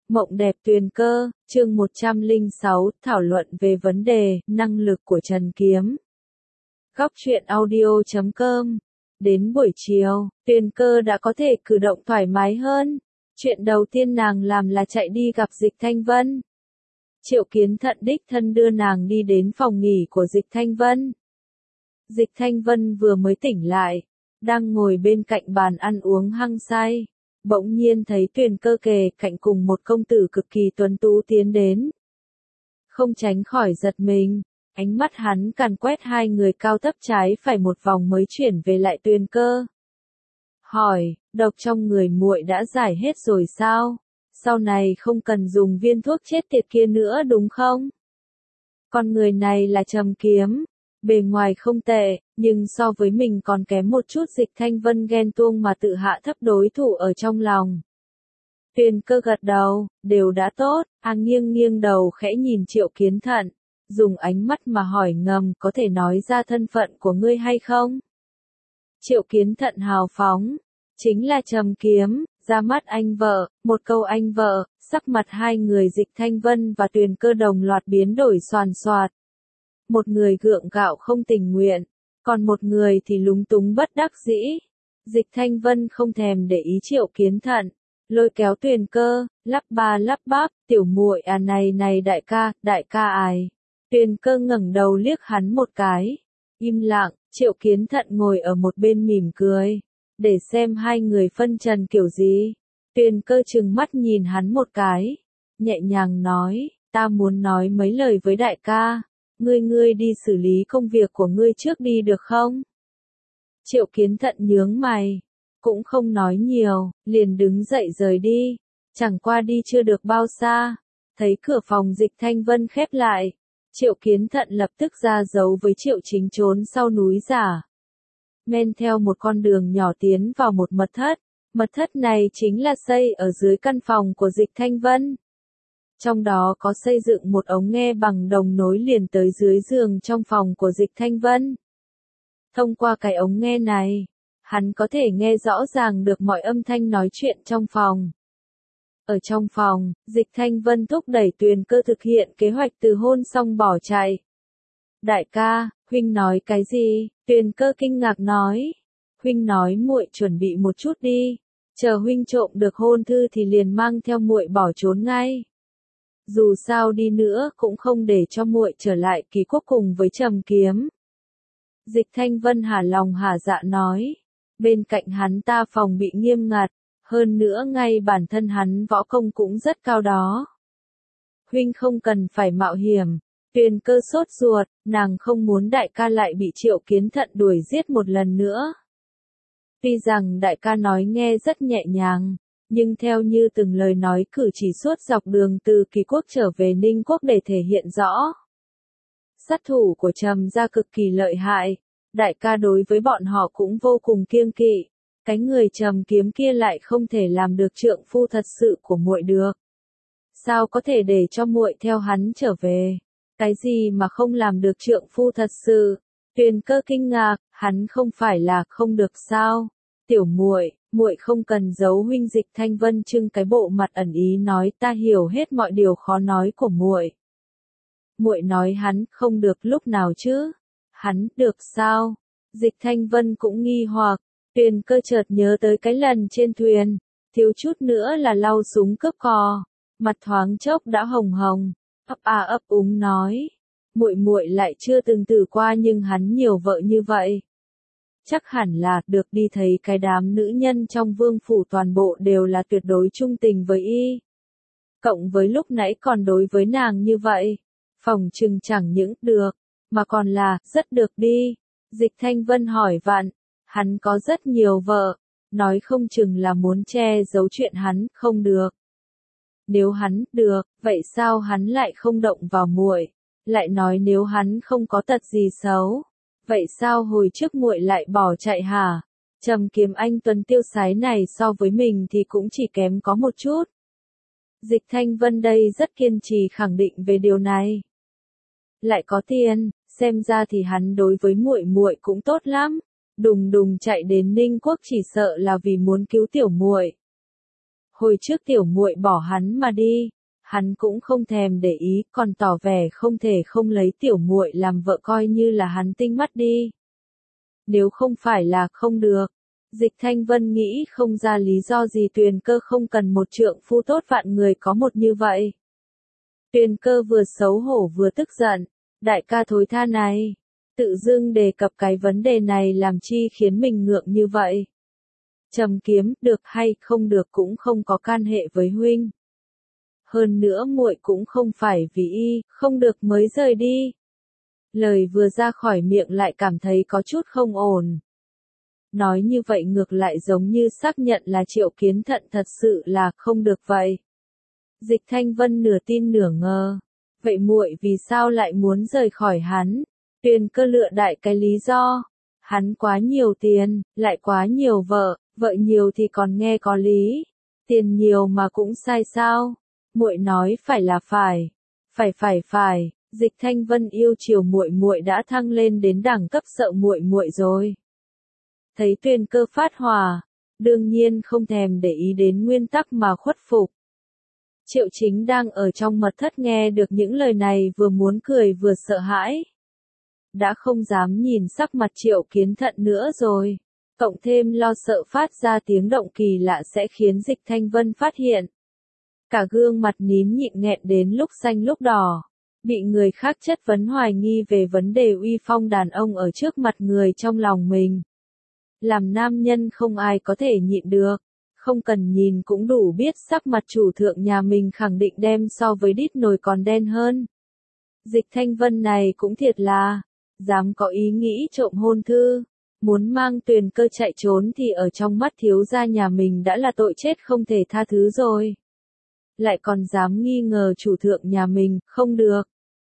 Mộng đẹp tuyền cơ, chương 106, thảo luận về vấn đề, năng lực của Trần Kiếm. Góc truyện audio.com. Đến buổi chiều, tuyền cơ đã có thể cử động thoải mái hơn. Chuyện đầu tiên nàng làm là chạy đi gặp Dịch Thanh Vân. Triệu Kiến Thận đích thân đưa nàng đi đến phòng nghỉ của Dịch Thanh Vân. Dịch Thanh Vân vừa mới tỉnh lại, đang ngồi bên cạnh bàn ăn uống hăng say. Bỗng nhiên thấy Tuyền Cơ kề cạnh cùng một công tử cực kỳ tuấn tú tiến đến. Không tránh khỏi giật mình, ánh mắt hắn càn quét hai người cao thấp trái phải một vòng mới chuyển về lại Tuyền Cơ. Hỏi, độc trong người muội đã giải hết rồi sao? Sau này không cần dùng viên thuốc chết tiệt kia nữa đúng không? Con người này là Trầm Kiếm. Bề ngoài không tệ, nhưng so với mình còn kém một chút. Dịch Thanh Vân ghen tuông mà tự hạ thấp đối thủ ở trong lòng. Tuyền Cơ gật đầu, đều đã tốt, nghiêng nghiêng đầu khẽ nhìn Triệu Kiến Thận, dùng ánh mắt mà hỏi ngầm có thể nói ra thân phận của ngươi hay không? Triệu Kiến Thận hào phóng, chính là Trầm Kiếm, ra mắt anh vợ, một câu anh vợ, sắc mặt hai người Dịch Thanh Vân và Tuyền Cơ đồng loạt biến đổi xoàn xoạt. Một người gượng gạo không tình nguyện, còn một người thì lúng túng bất đắc dĩ. Dịch Thanh Vân không thèm để ý Triệu Kiến Thận, lôi kéo Tuyền Cơ, lắp ba lắp bắp, tiểu muội này đại ca ai. Tuyền Cơ ngẩng đầu liếc hắn một cái, im lặng. Triệu Kiến Thận ngồi ở một bên mỉm cười, để xem hai người phân trần kiểu gì. Tuyền Cơ trừng mắt nhìn hắn một cái, nhẹ nhàng nói, ta muốn nói mấy lời với đại ca. Ngươi đi xử lý công việc của ngươi trước đi được không? Triệu Kiến Thận nhướng mày, cũng không nói nhiều, liền đứng dậy rời đi. Chẳng qua đi chưa được bao xa, thấy cửa phòng Dịch Thanh Vân khép lại. Triệu Kiến Thận lập tức ra dấu với Triệu Chính trốn sau núi giả. Men theo một con đường nhỏ tiến vào một mật thất. Mật thất này chính là xây ở dưới căn phòng của Dịch Thanh Vân. Trong đó có xây dựng một ống nghe bằng đồng nối liền tới dưới giường trong phòng của Dịch Thanh Vân. Thông qua cái ống nghe này, hắn có thể nghe rõ ràng được mọi âm thanh nói chuyện trong phòng. Ở trong phòng, Dịch Thanh Vân thúc đẩy Tuyền Cơ thực hiện kế hoạch từ hôn xong bỏ chạy. Đại ca, huynh nói cái gì? Tuyền Cơ kinh ngạc nói. Huynh nói muội chuẩn bị một chút đi, chờ huynh trộm được hôn thư thì liền mang theo muội bỏ trốn ngay. Dù sao đi nữa cũng không để cho muội trở lại Ký Quốc cùng với Trầm Kiếm. Dịch Thanh Vân hả lòng hả dạ nói. Bên cạnh hắn ta phòng bị nghiêm ngặt, hơn nữa ngay bản thân hắn võ công cũng rất cao đó. Huynh không cần phải mạo hiểm. Tuyền Cơ sốt ruột, nàng không muốn đại ca lại bị Triệu Kiến Thận đuổi giết một lần nữa. Tuy rằng đại ca nói nghe rất nhẹ nhàng, nhưng theo như từng lời nói cử chỉ suốt dọc đường từ Ký Quốc trở về Ninh Quốc để thể hiện rõ. Sát thủ của Trầm gia cực kỳ lợi hại, đại ca đối với bọn họ cũng vô cùng kiêng kỵ. Cái người Trầm Kiếm kia lại không thể làm được trượng phu thật sự của muội được. Sao có thể để cho muội theo hắn trở về? Cái gì mà không làm được trượng phu thật sự? Tuyền Cơ kinh ngạc, hắn không phải là không được sao? Tiểu muội không cần giấu huynh. Dịch Thanh Vân trưng cái bộ mặt ẩn ý nói, ta hiểu hết mọi điều khó nói của muội. Muội nói hắn không được lúc nào chứ? Hắn được sao? Dịch Thanh Vân cũng nghi hoặc. Tuyền Cơ chợt nhớ tới cái lần trên thuyền, thiếu chút nữa là lau súng cướp cò, mặt thoáng chốc đã hồng hồng, ấp úng nói, muội lại chưa từng thử qua nhưng hắn nhiều vợ như vậy. Chắc hẳn là được đi thấy cái đám nữ nhân trong vương phủ toàn bộ đều là tuyệt đối trung tình với y. Cộng với lúc nãy còn đối với nàng như vậy, phòng chừng chẳng những được, mà còn là rất được đi. Dịch Thanh Vân hỏi vặn, hắn có rất nhiều vợ, nói không chừng là muốn che giấu chuyện hắn không được. Nếu hắn được, vậy sao hắn lại không động vào muội? Lại nói nếu hắn không có tật gì xấu, vậy sao hồi trước muội lại bỏ chạy hả? Trầm Kiếm anh tuấn tiêu sái này so với mình thì cũng chỉ kém có một chút. Dịch Thanh Vân đây rất kiên trì khẳng định về điều này. Lại có tiền, xem ra thì hắn đối với muội cũng tốt lắm. Đùng đùng chạy đến Ninh Quốc chỉ sợ là vì muốn cứu tiểu muội. Hồi trước tiểu muội bỏ hắn mà đi, hắn cũng không thèm để ý, còn tỏ vẻ không thể không lấy tiểu muội làm vợ coi như là hắn tinh mắt đi. Nếu không phải là không được. Dịch Thanh Vân nghĩ không ra lý do gì Tuyền Cơ không cần một trượng phu tốt vạn người có một như vậy. Tuyền Cơ vừa xấu hổ vừa tức giận, đại ca thối tha này, tự dưng đề cập cái vấn đề này làm chi khiến mình ngượng như vậy. Trầm Kiếm, được hay không được cũng không có can hệ với huynh. Hơn nữa muội cũng không phải vì y, không được mới rời đi. Lời vừa ra khỏi miệng lại cảm thấy có chút không ổn. Nói như vậy ngược lại giống như xác nhận là Triệu Kiến Thận thật sự là không được vậy. Dịch Thanh Vân nửa tin nửa ngờ. Vậy muội vì sao lại muốn rời khỏi hắn? Tuyền Cơ lựa đại cái lý do. Hắn quá nhiều tiền, lại quá nhiều vợ, vợ nhiều thì còn nghe có lý. Tiền nhiều mà cũng sai sao? Muội nói phải là phải. Phải. Dịch Thanh Vân yêu chiều muội đã thăng lên đến đẳng cấp sợ muội rồi. Thấy Tuyền Cơ phát hỏa, đương nhiên không thèm để ý đến nguyên tắc mà khuất phục. Triệu Chính đang ở trong mật thất nghe được những lời này vừa muốn cười vừa sợ hãi. Đã không dám nhìn sắc mặt Triệu Kiến Thận nữa rồi. Cộng thêm lo sợ phát ra tiếng động kỳ lạ sẽ khiến Dịch Thanh Vân phát hiện. Cả gương mặt nín nhịn nghẹn đến lúc xanh lúc đỏ. Bị người khác chất vấn hoài nghi về vấn đề uy phong đàn ông ở trước mặt người trong lòng mình. Làm nam nhân không ai có thể nhịn được. Không cần nhìn cũng đủ biết sắc mặt chủ thượng nhà mình khẳng định đem so với đít nồi còn đen hơn. Dịch Thanh Vân này cũng thiệt là, dám có ý nghĩ trộm hôn thư, muốn mang Tuyền Cơ chạy trốn thì ở trong mắt thiếu gia nhà mình đã là tội chết không thể tha thứ rồi. Lại còn dám nghi ngờ chủ thượng nhà mình, không được.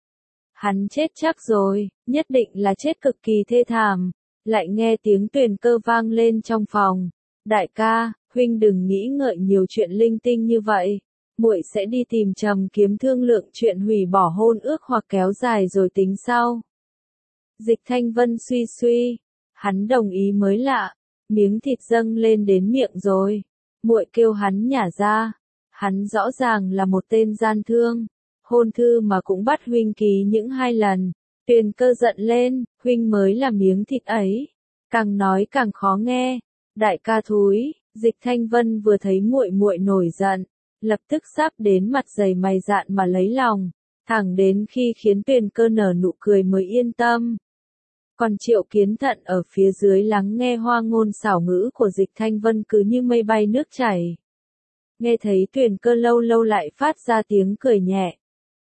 Hắn chết chắc rồi, nhất định là chết cực kỳ thê thảm. Lại nghe tiếng Tuyền Cơ vang lên trong phòng. Đại ca, huynh đừng nghĩ ngợi nhiều chuyện linh tinh như vậy. Muội sẽ đi tìm Trầm Kiếm thương lượng chuyện hủy bỏ hôn ước hoặc kéo dài rồi tính sau. Dịch Thanh Vân suy, hắn đồng ý mới lạ, miếng thịt dâng lên đến miệng rồi. Muội kêu hắn nhả ra, hắn rõ ràng là một tên gian thương, hôn thư mà cũng bắt huynh ký những 2 lần. Tuyền Cơ giận lên, huynh mới là miếng thịt ấy, càng nói càng khó nghe. Đại ca thúi, Dịch Thanh Vân vừa thấy muội nổi giận, lập tức sáp đến mặt dày mày dạn mà lấy lòng, thẳng đến khi khiến Tuyền Cơ nở nụ cười mới yên tâm. Còn Triệu Kiến Thận ở phía dưới lắng nghe hoa ngôn xảo ngữ của Dịch Thanh Vân cứ như mây bay nước chảy. Nghe thấy Tuyền Cơ lâu lâu lại phát ra tiếng cười nhẹ.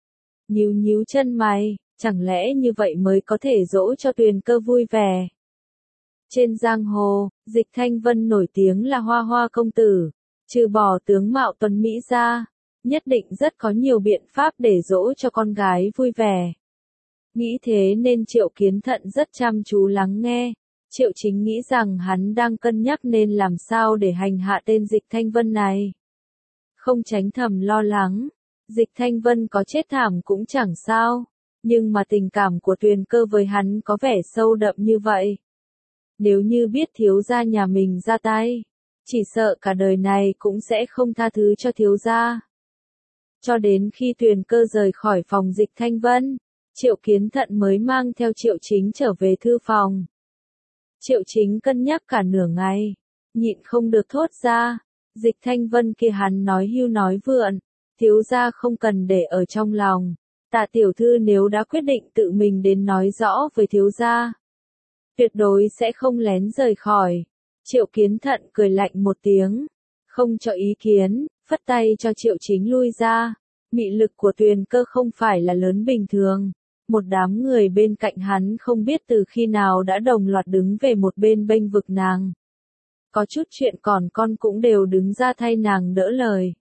Nhíu chân mày, chẳng lẽ như vậy mới có thể dỗ cho Tuyền Cơ vui vẻ. Trên giang hồ, Dịch Thanh Vân nổi tiếng là hoa công tử, trừ bỏ tướng mạo tuấn mỹ ra, nhất định rất có nhiều biện pháp để dỗ cho con gái vui vẻ. Nghĩ thế nên Triệu Kiến Thận rất chăm chú lắng nghe. Triệu Chính nghĩ rằng hắn đang cân nhắc nên làm sao để hành hạ tên Dịch Thanh Vân này. Không tránh thầm lo lắng, Dịch Thanh Vân có chết thảm cũng chẳng sao, nhưng mà tình cảm của Tuyền Cơ với hắn có vẻ sâu đậm như vậy. Nếu như biết thiếu gia nhà mình ra tay, chỉ sợ cả đời này cũng sẽ không tha thứ cho thiếu gia. Cho đến khi Tuyền Cơ rời khỏi phòng Dịch Thanh Vân, Triệu Kiến Thận mới mang theo Triệu Chính trở về thư phòng. Triệu Chính cân nhắc cả nửa ngày, nhịn không được thốt ra, Dịch Thanh Vân kia hắn nói hưu nói vượn, thiếu gia không cần để ở trong lòng. Tạ tiểu thư nếu đã quyết định tự mình đến nói rõ với thiếu gia, tuyệt đối sẽ không lén rời khỏi. Triệu Kiến Thận cười lạnh một tiếng, không cho ý kiến, phất tay cho Triệu Chính lui ra. Mị lực của Tuyền Cơ không phải là lớn bình thường. Một đám người bên cạnh hắn không biết từ khi nào đã đồng loạt đứng về một bên bênh vực nàng. Có chút chuyện còn con cũng đều đứng ra thay nàng đỡ lời.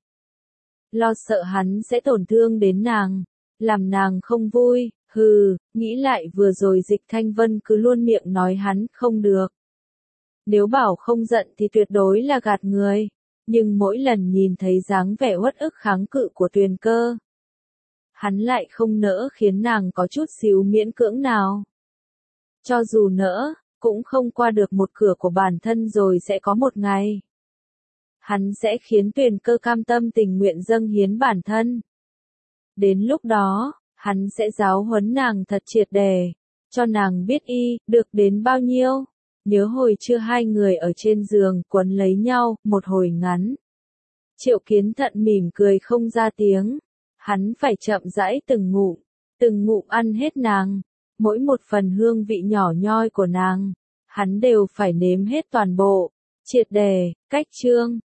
Lo sợ hắn sẽ tổn thương đến nàng, làm nàng không vui. Nghĩ lại vừa rồi Dịch Thanh Vân cứ luôn miệng nói hắn không được. Nếu bảo không giận thì tuyệt đối là gạt người, nhưng mỗi lần nhìn thấy dáng vẻ uất ức kháng cự của Tuyền Cơ, hắn lại không nỡ khiến nàng có chút xíu miễn cưỡng nào. Cho dù nỡ, cũng không qua được một cửa của bản thân rồi sẽ có một ngày. hắn sẽ khiến Tuyền Cơ cam tâm tình nguyện dâng hiến bản thân. Đến lúc đó, hắn sẽ giáo huấn nàng thật triệt để, cho nàng biết được đến bao nhiêu. Nhớ hồi trưa hai người ở trên giường quấn lấy nhau, một hồi ngắn. Triệu Kiến Thận mỉm cười không ra tiếng, hắn phải chậm rãi từng ngụm ăn hết nàng, mỗi một phần hương vị nhỏ nhoi của nàng, hắn đều phải nếm hết toàn bộ, triệt để. Cách chương